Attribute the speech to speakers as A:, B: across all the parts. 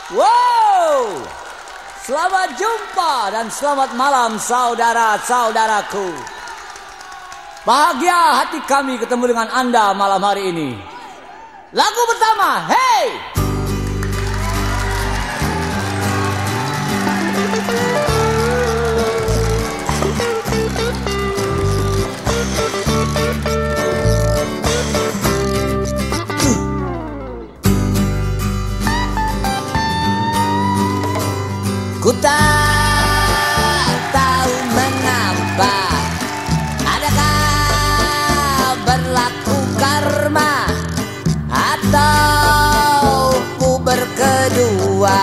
A: Wow, selamat jumpa dan selamat malam saudara-saudaraku. Bahagia hati kami ketemu dengan Anda malam hari ini. Lagu pertama, hey! Ku tak tahu mengapa, adakah berlaku karma, atau ku berkedua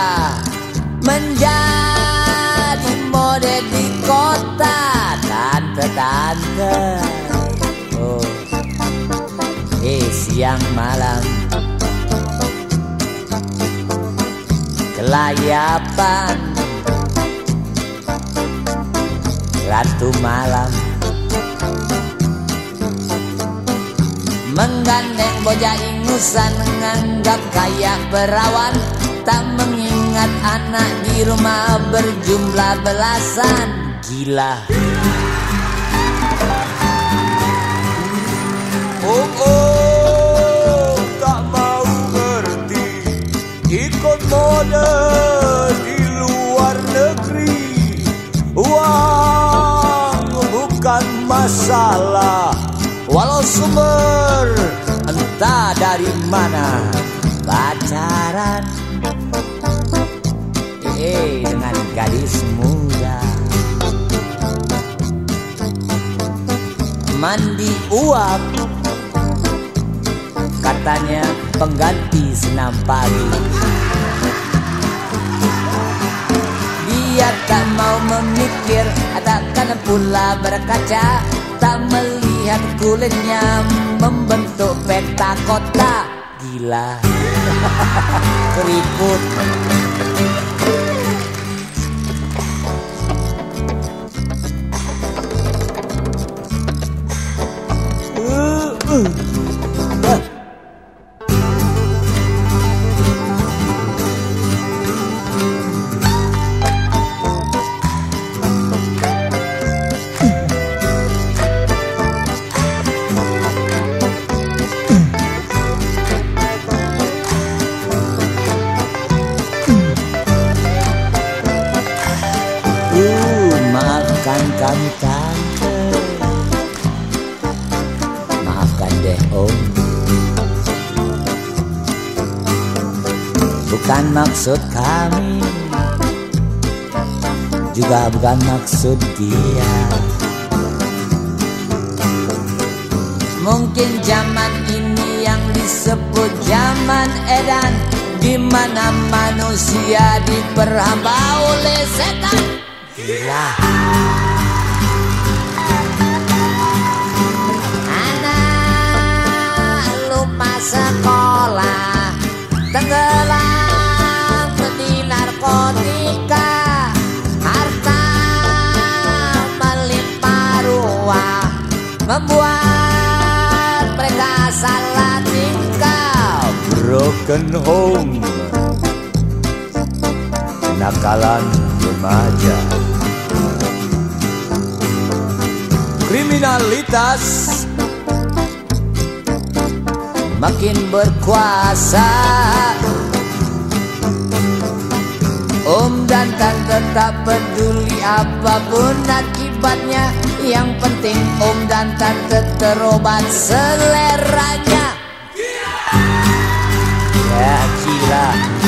A: menjadi mode di kota. Tante-tante, oh, siang malam kelayapan ratu malam menggandeng bocah ingusan, menganggap kayak perawan, tak mengingat anak di rumah berjumlah belasan. Gila.
B: Oh, tak mau ngerti, ikut mode di luar negeri. Uang bukan masalah, walau sumber entah dari mana. Pacaran
A: dengan gadis muda, mandi uap, katanya pengganti senam pagi. Dia tak mau memikir, takkan pula berkaca, tak melihat kulitnya membentuk peta kota. Gila. Keriput. Maafkan kami tante, maafkan deh om. Bukan maksud kami, juga bukan maksud dia. Mungkin zaman ini yang disebut zaman edan, di mana manusia diperhamba oleh setan. Gila. Anak lupa sekolah, tenggelam di narkotika, harta melimpah ruah, membuat mereka salah tingkah.
B: broken home, kenakalan remaja, kriminalitas
A: makin berkuasa. Om dan tante tak peduli apapun akibatnya, yang penting om dan tante terobat seleranya. Ya gila.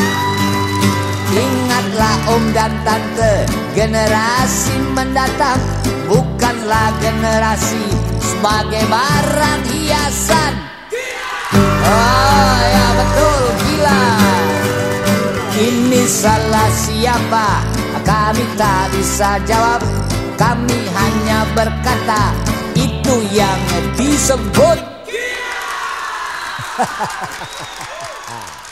A: Ingatlah om dan tante, generasi mendatang bukanlah generasi sebagai barang hiasan. Oh ya betul, gila. Ini salah siapa? Kami tak bisa jawab. Kami hanya berkata itu yang disebut.